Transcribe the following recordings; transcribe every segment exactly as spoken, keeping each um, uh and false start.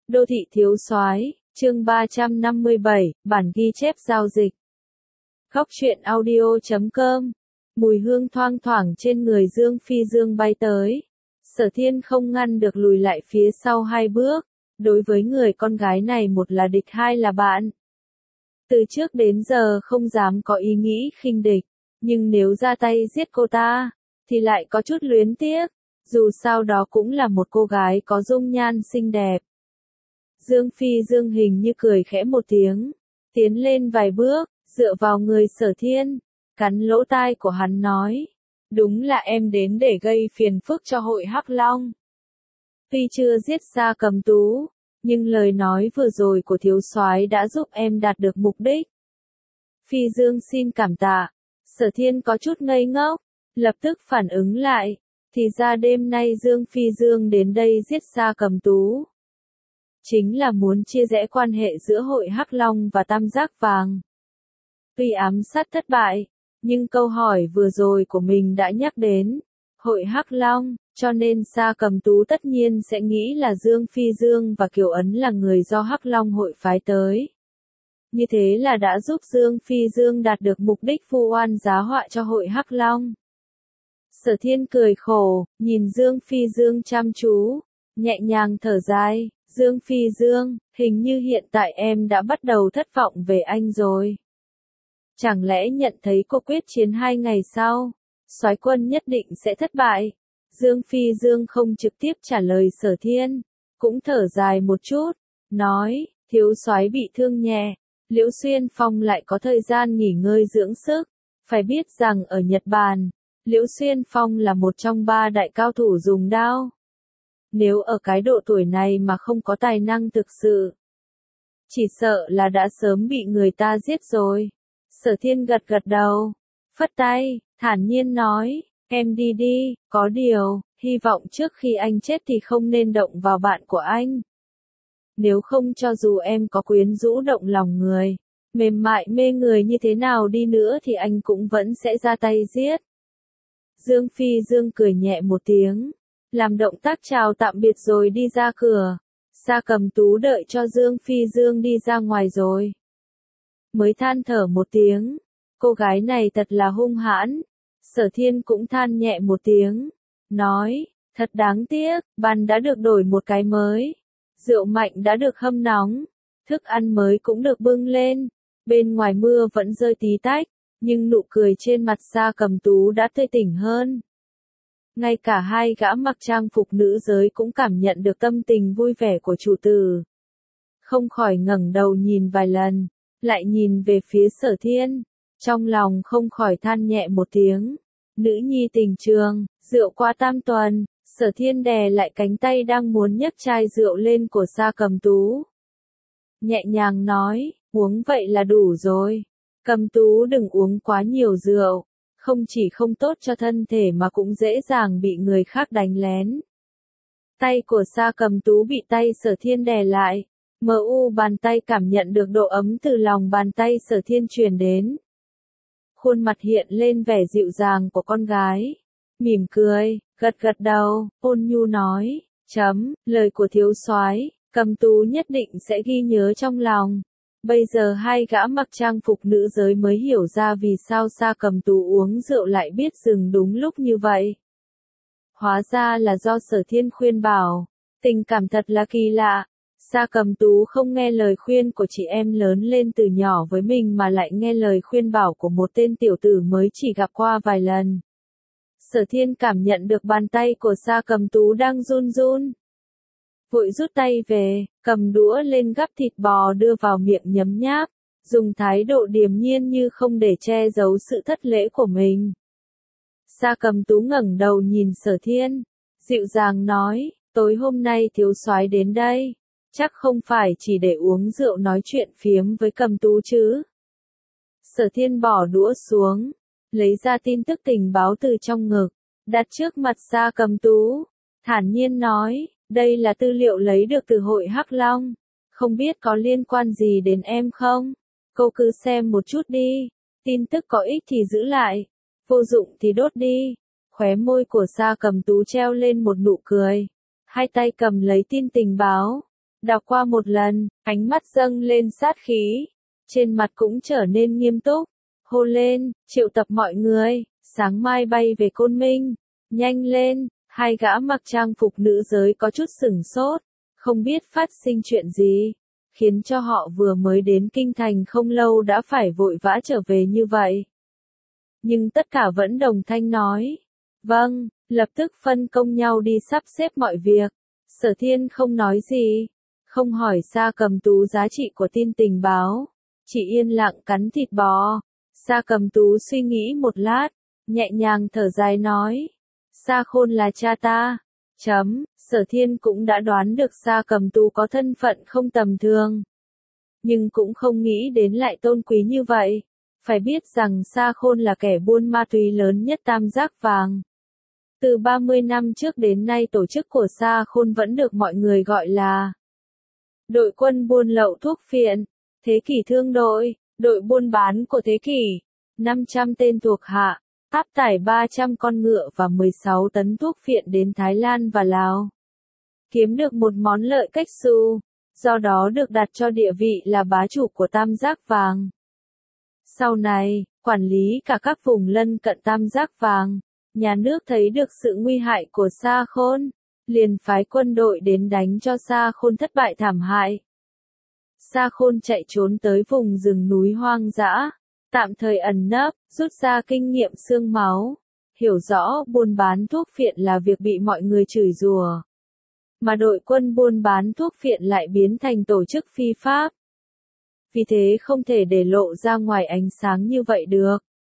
Đô thị thiếu soái, chương ba trăm năm mươi bảy, bản ghi chép giao dịch. Góc truyện audio chấm com. Mùi hương thoang thoảng trên người Dương Phi Dương bay tới. Sở Thiên không ngăn được lùi lại phía sau hai bước. Đối với người con gái này, một là địch, hai là bạn. Từ trước đến giờ không dám có ý nghĩ khinh địch, nhưng nếu ra tay giết cô ta, thì lại có chút luyến tiếc. Dù sao đó cũng là một cô gái có dung nhan xinh đẹp. Dương Phi Dương hình như cười khẽ một tiếng, tiến lên vài bước, dựa vào người Sở Thiên, cắn lỗ tai của hắn nói, đúng là em đến để gây phiền phức cho hội Hắc Long. Tuy chưa giết Sa Cầm Tú, nhưng lời nói vừa rồi của thiếu soái đã giúp em đạt được mục đích. Phi Dương xin cảm tạ. Sở Thiên có chút ngây ngốc, lập tức phản ứng lại, thì ra đêm nay Dương Phi Dương đến đây giết Sa Cầm Tú. Chính là muốn chia rẽ quan hệ giữa hội Hắc Long và Tam Giác Vàng. Tuy ám sát thất bại, nhưng câu hỏi vừa rồi của mình đã nhắc đến hội Hắc Long, cho nên Sa Cầm Tú tất nhiên sẽ nghĩ là Dương Phi Dương và Kiều Ấn là người do Hắc Long hội phái tới. Như thế là đã giúp Dương Phi Dương đạt được mục đích vu oan giá họa cho hội Hắc Long. Sở Thiên cười khổ, nhìn Dương Phi Dương chăm chú, nhẹ nhàng thở dài. Dương Phi Dương, hình như hiện tại em đã bắt đầu thất vọng về anh rồi. Chẳng lẽ nhận thấy cuộc quyết chiến hai ngày sau, soái quân nhất định sẽ thất bại? Dương Phi Dương không trực tiếp trả lời Sở Thiên, cũng thở dài một chút, nói, thiếu soái bị thương nhẹ, Liễu Xuyên Phong lại có thời gian nghỉ ngơi dưỡng sức. Phải biết rằng ở Nhật Bản, Liễu Xuyên Phong là một trong ba đại cao thủ dùng đao. Nếu ở cái độ tuổi này mà không có tài năng thực sự, chỉ sợ là đã sớm bị người ta giết rồi. Sở Thiên gật gật đầu, phất tay, thản nhiên nói, em đi đi, có điều, hy vọng trước khi anh chết thì không nên động vào bạn của anh. Nếu không cho dù em có quyến rũ động lòng người, mềm mại mê người như thế nào đi nữa thì anh cũng vẫn sẽ ra tay giết. Dương Phi Dương cười nhẹ một tiếng, làm động tác chào tạm biệt rồi đi ra cửa. Sa Cầm Tú đợi cho Dương Phi Dương đi ra ngoài rồi, mới than thở một tiếng, cô gái này thật là hung hãn. Sở Thiên cũng than nhẹ một tiếng, nói, thật đáng tiếc, bàn đã được đổi một cái mới, rượu mạnh đã được hâm nóng, thức ăn mới cũng được bưng lên, bên ngoài mưa vẫn rơi tí tách, nhưng nụ cười trên mặt Sa Cầm Tú đã tươi tỉnh hơn. Ngay cả hai gã mặc trang phục nữ giới cũng cảm nhận được tâm tình vui vẻ của chủ tử. Không khỏi ngẩng đầu nhìn vài lần, lại nhìn về phía Sở Thiên, trong lòng không khỏi than nhẹ một tiếng. Nữ nhi tình trường, rượu qua tam tuần. Sở Thiên đè lại cánh tay đang muốn nhấc chai rượu lên của Sa Cầm Tú. Nhẹ nhàng nói, uống vậy là đủ rồi. Cầm Tú đừng uống quá nhiều rượu. Không chỉ không tốt cho thân thể mà cũng dễ dàng bị người khác đánh lén. Tay của Sa Cầm Tú bị tay Sở Thiên đè lại. Mờ u bàn tay cảm nhận được độ ấm từ lòng bàn tay Sở Thiên truyền đến. Khuôn mặt hiện lên vẻ dịu dàng của con gái. Mỉm cười, gật gật đầu, ôn nhu nói, chấm, lời của thiếu soái, Cầm Tú nhất định sẽ ghi nhớ trong lòng. Bây giờ hai gã mặc trang phục nữ giới mới hiểu ra vì sao Sa Cầm Tú uống rượu lại biết dừng đúng lúc như vậy. Hóa ra là do Sở Thiên khuyên bảo, tình cảm thật là kỳ lạ. Sa Cầm Tú không nghe lời khuyên của chị em lớn lên từ nhỏ với mình mà lại nghe lời khuyên bảo của một tên tiểu tử mới chỉ gặp qua vài lần. Sở Thiên cảm nhận được bàn tay của Sa Cầm Tú đang run run. Vội rút tay về, cầm đũa lên gắp thịt bò đưa vào miệng nhấm nháp, dùng thái độ điềm nhiên như không để che giấu sự thất lễ của mình. Sa Cầm Tú ngẩng đầu nhìn Sở Thiên, dịu dàng nói, tối hôm nay thiếu soái đến đây, chắc không phải chỉ để uống rượu nói chuyện phiếm với Cầm Tú chứ. Sở Thiên bỏ đũa xuống, lấy ra tin tức tình báo từ trong ngực, đặt trước mặt Sa Cầm Tú, thản nhiên nói, đây là tư liệu lấy được từ hội Hắc Long, không biết có liên quan gì đến em không? Cô cứ xem một chút đi, tin tức có ích thì giữ lại, vô dụng thì đốt đi. Khóe môi của Sa Cầm Tú treo lên một nụ cười, hai tay cầm lấy tin tình báo, Đọc qua một lần, ánh mắt dâng lên sát khí, trên mặt cũng trở nên nghiêm túc, hô lên, triệu tập mọi người, sáng mai bay về Côn Minh, nhanh lên. Hai gã mặc trang phục nữ giới có chút sửng sốt, không biết phát sinh chuyện gì, khiến cho họ vừa mới đến kinh thành không lâu đã phải vội vã trở về như vậy. Nhưng tất cả vẫn đồng thanh nói, vâng, lập tức phân công nhau đi sắp xếp mọi việc. Sở Thiên không nói gì, không hỏi Sa Cầm Tú giá trị của tin tình báo, chỉ yên lặng cắn thịt bò. Sa Cầm Tú suy nghĩ một lát, nhẹ nhàng thở dài nói, Sa Khôn là cha ta. Chấm, Sở Thiên cũng đã đoán được Sa Cầm Tú có thân phận không tầm thường. Nhưng cũng không nghĩ đến lại tôn quý như vậy. Phải biết rằng Sa Khôn là kẻ buôn ma túy lớn nhất Tam Giác Vàng. Từ ba mươi năm trước đến nay tổ chức của Sa Khôn vẫn được mọi người gọi là đội quân buôn lậu thuốc phiện, thế kỷ thương đội, đội buôn bán của thế kỷ, năm trăm tên thuộc hạ, áp tải ba trăm con ngựa và mười sáu tấn thuốc phiện đến Thái Lan và Lào. Kiếm được một món lợi cách xù, do đó được đặt cho địa vị là bá chủ của Tam Giác Vàng. Sau này, quản lý cả các vùng lân cận Tam Giác Vàng, nhà nước thấy được sự nguy hại của Sa Khôn, liền phái quân đội đến đánh cho Sa Khôn thất bại thảm hại. Sa Khôn chạy trốn tới vùng rừng núi hoang dã, tạm thời ẩn nấp, rút ra kinh nghiệm xương máu, hiểu rõ buôn bán thuốc phiện là việc bị mọi người chửi rủa, mà đội quân buôn bán thuốc phiện lại biến thành tổ chức phi pháp. Vì thế không thể để lộ ra ngoài ánh sáng như vậy được.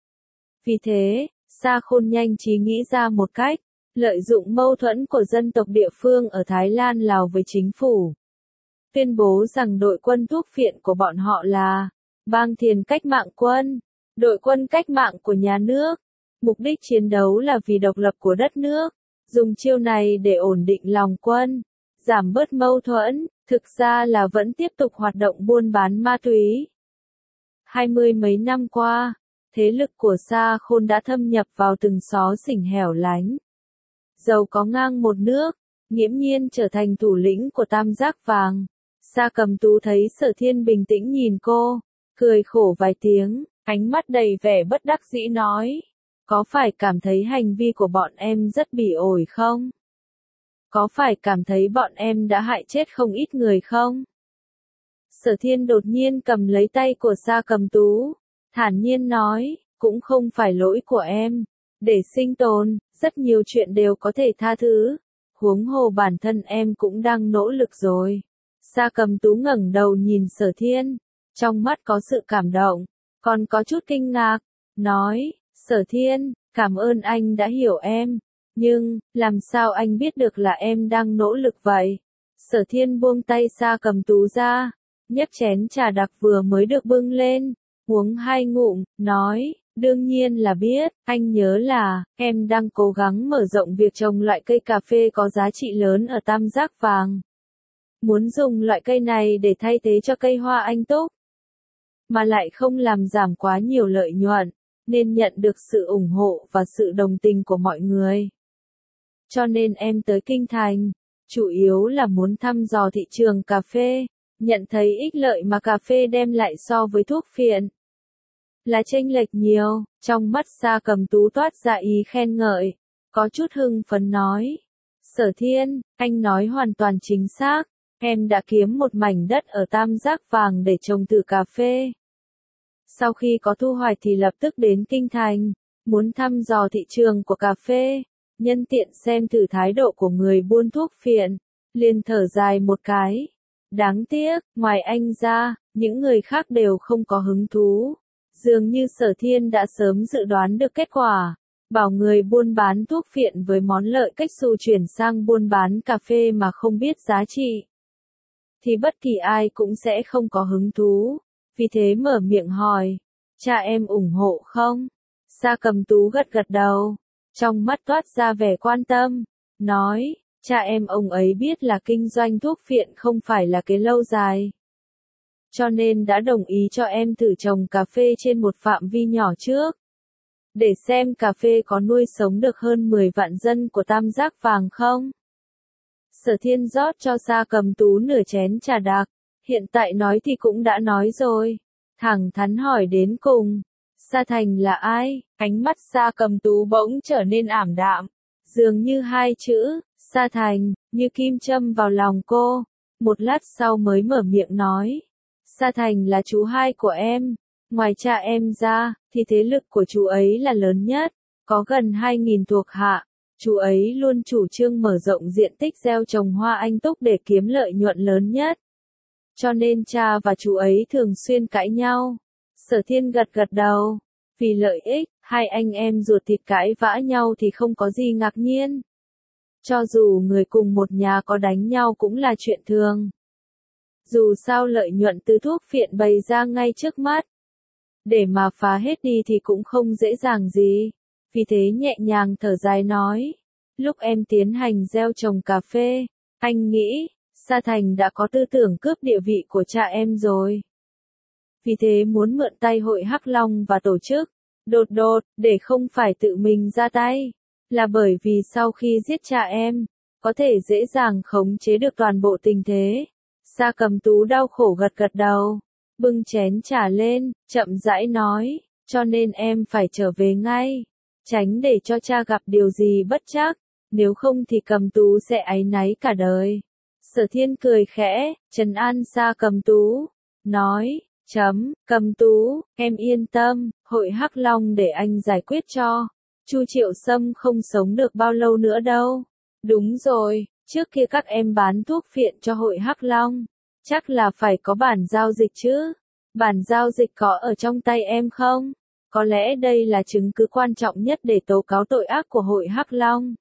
Vì thế, Sa Khôn nhanh trí nghĩ ra một cách, lợi dụng mâu thuẫn của dân tộc địa phương ở Thái Lan Lào với chính phủ. Tuyên bố rằng đội quân thuốc phiện của bọn họ là Bang Thiền Cách Mạng Quân, đội quân cách mạng của nhà nước. Mục đích chiến đấu là vì độc lập của đất nước, dùng chiêu này để ổn định lòng quân, giảm bớt mâu thuẫn, thực ra là vẫn tiếp tục hoạt động buôn bán ma túy. Hai mươi mấy năm qua, thế lực của Sa Khôn đã thâm nhập vào từng xó xỉnh hẻo lánh. Giàu có ngang một nước, nghiễm nhiên trở thành thủ lĩnh của Tam Giác Vàng. Sa Cầm Tú thấy Sở Thiên bình tĩnh nhìn cô, cười khổ vài tiếng, ánh mắt đầy vẻ bất đắc dĩ nói, có phải cảm thấy hành vi của bọn em rất bỉ ổi không? Có phải cảm thấy bọn em đã hại chết không ít người không? Sở Thiên đột nhiên cầm lấy tay của Sa Cầm Tú, thản nhiên nói, cũng không phải lỗi của em. Để sinh tồn, rất nhiều chuyện đều có thể tha thứ. Huống hồ bản thân em cũng đang nỗ lực rồi. Sa Cầm Tú ngẩng đầu nhìn Sở Thiên, trong mắt có sự cảm động, còn có chút kinh ngạc, nói, Sở Thiên, cảm ơn anh đã hiểu em. Nhưng, làm sao anh biết được là em đang nỗ lực vậy? Sở Thiên buông tay Sa Cầm Tú ra, nhấc chén trà đặc vừa mới được bưng lên, uống hai ngụm, nói, đương nhiên là biết, anh nhớ là, em đang cố gắng mở rộng việc trồng loại cây cà phê có giá trị lớn ở Tam Giác Vàng. Muốn dùng loại cây này để thay thế cho cây hoa anh túc, mà lại không làm giảm quá nhiều lợi nhuận, nên nhận được sự ủng hộ và sự đồng tình của mọi người. Cho nên em tới Kinh Thành, chủ yếu là muốn thăm dò thị trường cà phê, nhận thấy ích lợi mà cà phê đem lại so với thuốc phiện là chênh lệch nhiều. Trong mắt Sa Cầm Tú toát ra ý khen ngợi, có chút hưng phấn nói, Sở Thiên, anh nói hoàn toàn chính xác, em đã kiếm một mảnh đất ở Tam Giác Vàng để trồng thử cà phê. Sau khi có thu hoạch thì lập tức đến Kinh Thành, muốn thăm dò thị trường của cà phê, nhân tiện xem thử thái độ của người buôn thuốc phiện, liền thở dài một cái. Đáng tiếc, ngoài anh ra, những người khác đều không có hứng thú. Dường như Sở Thiên đã sớm dự đoán được kết quả, bảo người buôn bán thuốc phiện với món lợi cách xù chuyển sang buôn bán cà phê mà không biết giá trị, thì bất kỳ ai cũng sẽ không có hứng thú. Vì thế mở miệng hỏi, cha em ủng hộ không? Sa Cầm Tú gật gật đầu, trong mắt toát ra vẻ quan tâm, nói, cha em ông ấy biết là kinh doanh thuốc phiện không phải là cái lâu dài, cho nên đã đồng ý cho em thử trồng cà phê trên một phạm vi nhỏ trước, để xem cà phê có nuôi sống được hơn mười vạn dân của Tam Giác Vàng không. Sở Thiên rót cho Sa Cầm Tú nửa chén trà đặc, hiện tại nói thì cũng đã nói rồi. Thẳng thắn hỏi đến cùng, Sa Thành là ai? Ánh mắt Sa Cầm Tú bỗng trở nên ảm đạm, dường như hai chữ, Sa Thành, như kim châm vào lòng cô. Một lát sau mới mở miệng nói, Sa Thành là chú hai của em, ngoài cha em ra, thì thế lực của chú ấy là lớn nhất, có gần hai nghìn thuộc hạ. Chú ấy luôn chủ trương mở rộng diện tích gieo trồng hoa anh túc để kiếm lợi nhuận lớn nhất. Cho nên cha và chú ấy thường xuyên cãi nhau. Sở Thiên gật gật đầu. Vì lợi ích, hai anh em ruột thịt cãi vã nhau thì không có gì ngạc nhiên. Cho dù người cùng một nhà có đánh nhau cũng là chuyện thường. Dù sao lợi nhuận từ thuốc phiện bày ra ngay trước mắt. Để mà phá hết đi thì cũng không dễ dàng gì. Vì thế nhẹ nhàng thở dài nói, lúc em tiến hành gieo trồng cà phê, anh nghĩ, Sa Thành đã có tư tưởng cướp địa vị của cha em rồi. Vì thế muốn mượn tay hội Hắc Long và tổ chức, đột đột, để không phải tự mình ra tay, là bởi vì sau khi giết cha em, có thể dễ dàng khống chế được toàn bộ tình thế. Sa Cầm Tú đau khổ gật gật đầu, bưng chén trà lên, chậm rãi nói, cho nên em phải trở về ngay. Tránh để cho cha gặp điều gì bất trắc, nếu không thì Cầm Tú sẽ áy náy cả đời. Sở Thiên cười khẽ, trấn an Sa Cầm Tú, nói, chấm, Cầm Tú, em yên tâm, hội Hắc Long để anh giải quyết cho. Chu Triệu Sâm không sống được bao lâu nữa đâu. Đúng rồi, trước kia các em bán thuốc phiện cho hội Hắc Long, chắc là phải có bản giao dịch chứ. Bản giao dịch có ở trong tay em không? Có lẽ đây là chứng cứ quan trọng nhất để tố cáo tội ác của hội Hắc Long.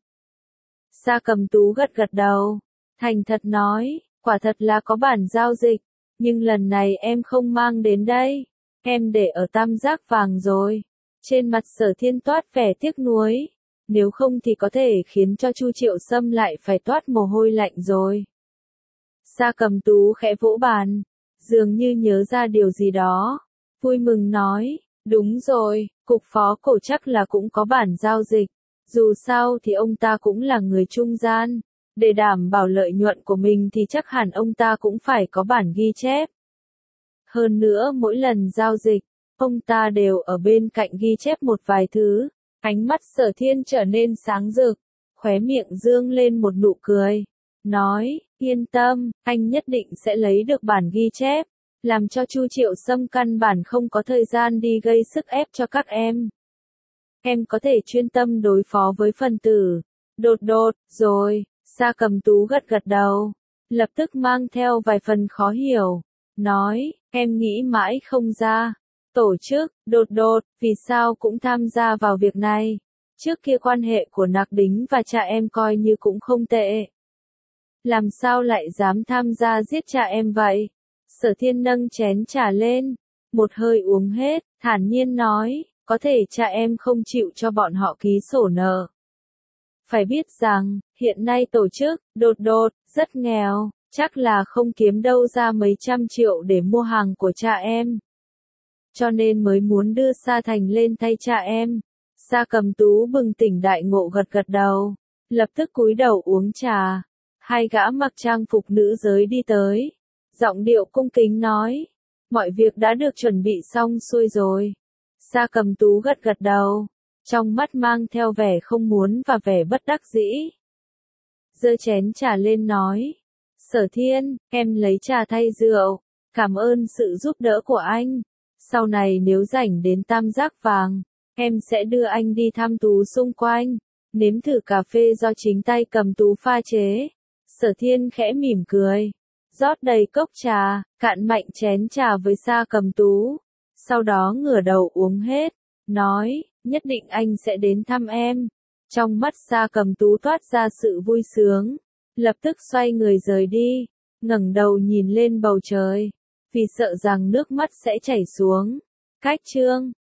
Sa Cầm Tú gật gật đầu, thành thật nói, quả thật là có bản giao dịch, nhưng lần này em không mang đến đây, em để ở Tam Giác Vàng rồi. Trên mặt Sở Thiên toát vẻ tiếc nuối, nếu không thì có thể khiến cho Chu Triệu Sâm lại phải toát mồ hôi lạnh rồi. Sa Cầm Tú khẽ vỗ bàn, dường như nhớ ra điều gì đó, vui mừng nói, đúng rồi, cục phó cổ chắc là cũng có bản giao dịch, dù sao thì ông ta cũng là người trung gian, để đảm bảo lợi nhuận của mình thì chắc hẳn ông ta cũng phải có bản ghi chép. Hơn nữa mỗi lần giao dịch, ông ta đều ở bên cạnh ghi chép một vài thứ. Ánh mắt Sở Thiên trở nên sáng rực, khóe miệng dương lên một nụ cười, nói, yên tâm, anh nhất định sẽ lấy được bản ghi chép, làm cho Chu Triệu Sâm căn bản không có thời gian đi gây sức ép cho các em. Em có thể chuyên tâm đối phó với phần tử. Đột đột, rồi, Sa Cầm Tú gật gật đầu, lập tức mang theo vài phần khó hiểu, nói, em nghĩ mãi không ra. Tổ chức, đột đột, vì sao cũng tham gia vào việc này. Trước kia quan hệ của Nạc Đính và cha em coi như cũng không tệ. Làm sao lại dám tham gia giết cha em vậy? Sở Thiên nâng chén trà lên, một hơi uống hết, thản nhiên nói, có thể cha em không chịu cho bọn họ ký sổ nợ. Phải biết rằng, hiện nay tổ chức, đột đột, rất nghèo, chắc là không kiếm đâu ra mấy trăm triệu để mua hàng của cha em. Cho nên mới muốn đưa Sa Thành lên thay cha em. Sa Cầm Tú bừng tỉnh đại ngộ gật gật đầu, lập tức cúi đầu uống trà. Hai gã mặc trang phục nữ giới đi tới, giọng điệu cung kính nói, mọi việc đã được chuẩn bị xong xuôi rồi. Sa Cầm Tú gật gật đầu, trong mắt mang theo vẻ không muốn và vẻ bất đắc dĩ. Giơ chén trà lên nói, Sở Thiên, em lấy trà thay rượu, cảm ơn sự giúp đỡ của anh. Sau này nếu rảnh đến Tam Giác Vàng, em sẽ đưa anh đi thăm Tú xung quanh, nếm thử cà phê do chính tay Cầm Tú pha chế. Sở Thiên khẽ mỉm cười, rót đầy cốc trà, cạn mạnh chén trà với Sa Cầm Tú, sau đó ngửa đầu uống hết, nói, nhất định anh sẽ đến thăm em. Trong mắt Sa Cầm Tú toát ra sự vui sướng, lập tức xoay người rời đi, ngẩng đầu nhìn lên bầu trời, vì sợ rằng nước mắt sẽ chảy xuống. Cách chương